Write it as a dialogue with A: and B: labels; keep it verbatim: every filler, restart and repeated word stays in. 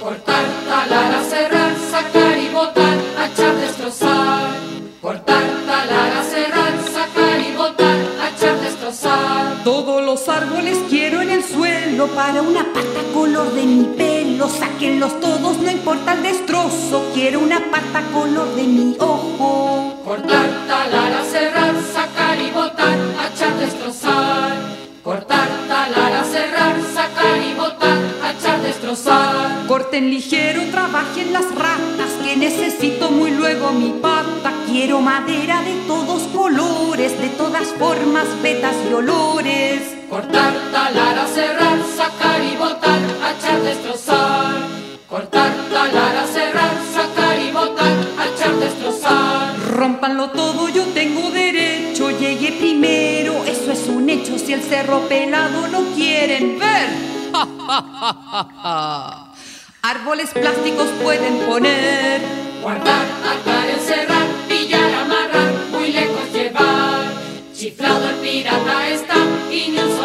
A: Cortar, talar, aserrar, sacar y botar, hachar, destrozar. Cortar, talar, aserrar, sacar y botar, hachar, destrozar.
B: Todos los árboles quiero en el suelo para una pata color de mi pelo. Sáquenlos todos, no importa el destrozo, quiero una pata color de mi ojo.
A: Cortar, talar, aserrar, sacar y botar, hachar, destrozar. Cortar, talar, aserrar, sacar y botar, hachar, destrozar.
B: Corten ligero, trabajen las ratas, que necesito muy luego mi pata. Quiero madera de todos colores, de todas formas, vetas y olores.
A: Cortar, talar, aserrar, sacar y botar, hachar, destrozar. Cortar, talar, aserrar, sacar y botar, hachar, destrozar.
B: Rómpanlo todo, yo tengo derecho, llegué primero, eso es un hecho. Si el cerro pelado lo quieren ver, ¡ja, ja, ja, ja, ja! Árboles plásticos pueden poner.
A: Guardar, atar, encerrar, pillar, amarrar, muy lejos llevar. Chiflado el pirata está y ni un solo